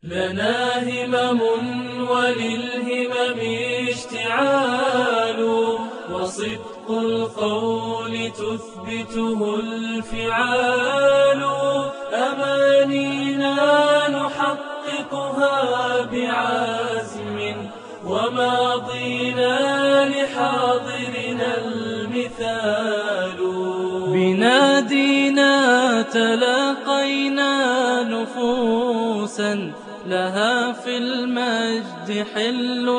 لنا همم وللهمم اشتعال، وصدق القول تثبته الفعال. أمانينا نحققها بعزم، وماضينا لحاضرنا المثال. بنادينا تلاقينا نفوسا لها في المجد حل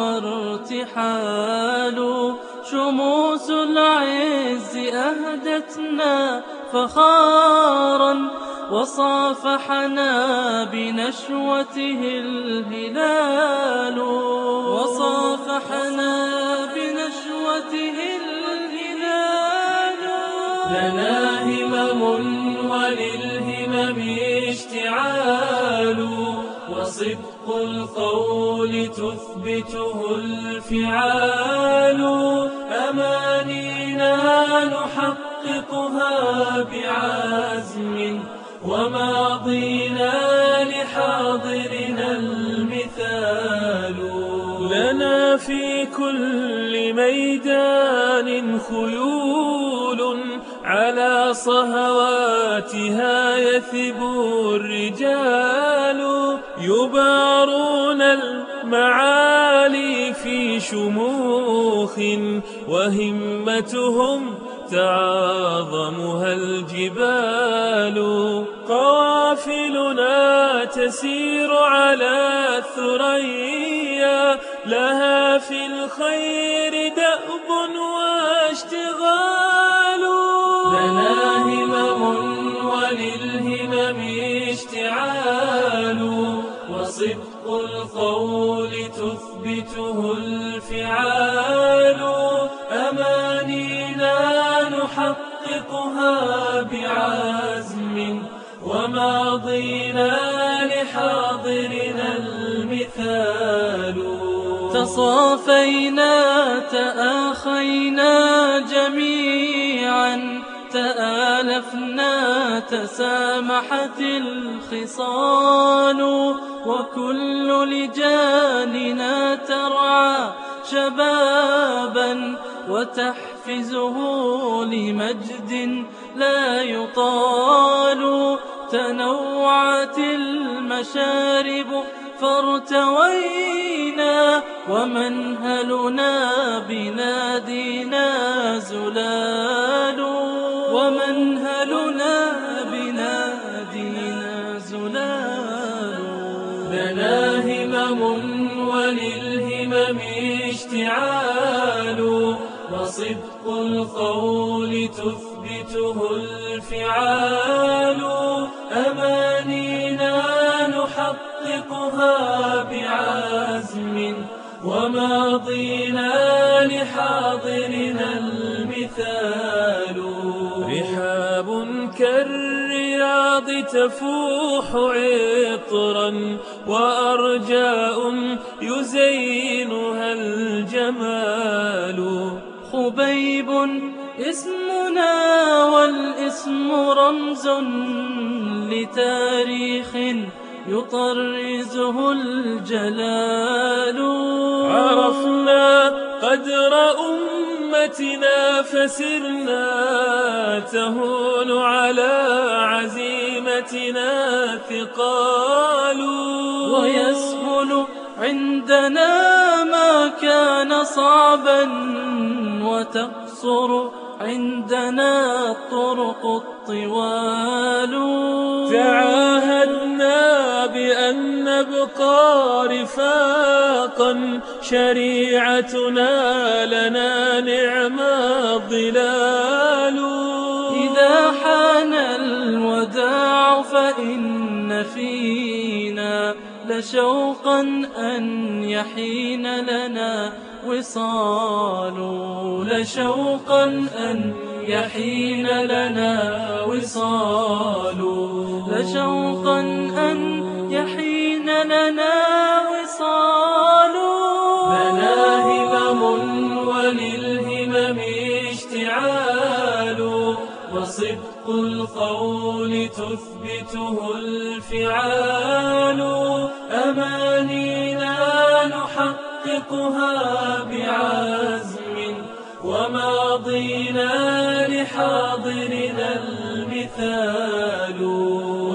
وارتحال. شموس العز أهدتنا فخارا، وصافحنا بنشوته الهلال. وصافحنا بنشوته الهلال. لنا همم وللهمم اشتعال، وصدق القول تثبته الفعال. أمانينا نحققها بعزم، وماضينا لحاضرنا المثال. لنا في كل ميدان خيول، على صهواتها يثب الرجال. يبارون المعالي في شموخ، وهمتهم تعاظمها الجبال. قوافلنا تسير على الثريا، لها في الخير دأب واشتغال. لنا همم وللهمم اشتعال، وصدق القول تثبته الفعال. أمانينا نحققها بعزم، وماضينا لحاضرنا المثال. تصافينا تآخينا جميعا، تآلفنا تسامحت الخصال. وكل لجاننا ترعى شبابا، وتحفزه لمجد لا يطال. تنوعت المشارب فارتوينا، ومنهلنا بنادينا زلال. ومنهلنا بنادينا زلال. لنا همم وللهمم اشتعال، وصدق القول تثبته الفعال. أمانينا نحققها بعزم، وماضينا لحاضرنا المثال. رحاب كالرياض تفوح عطرا، وأرجاء يزينها الجمال. خبيب اسمنا، والاسم رمز لتاريخ يطرزه الجلال. عرفنا قدر أمتنا فسرنا، تهون على عزيمتنا ثقال. ويسهل عندنا ما كان صعبا، وتقصر عندنا الطرق الطوال. تعاهدنا بأن نبقى رفاقا، شريعتنا لنا نعم الظلال. إذا حان الوداع فإن فينا لشوقا أن يحين لنا وصال. لشوقا أن يحين لنا وصال. لشوقا أن يحين لنا وصال. لنا همم وللهمم اشتعال، وصدق القول تثبته الفعال. أمانينا نحققها بعزم، وماضينا لحاضرنا المثال.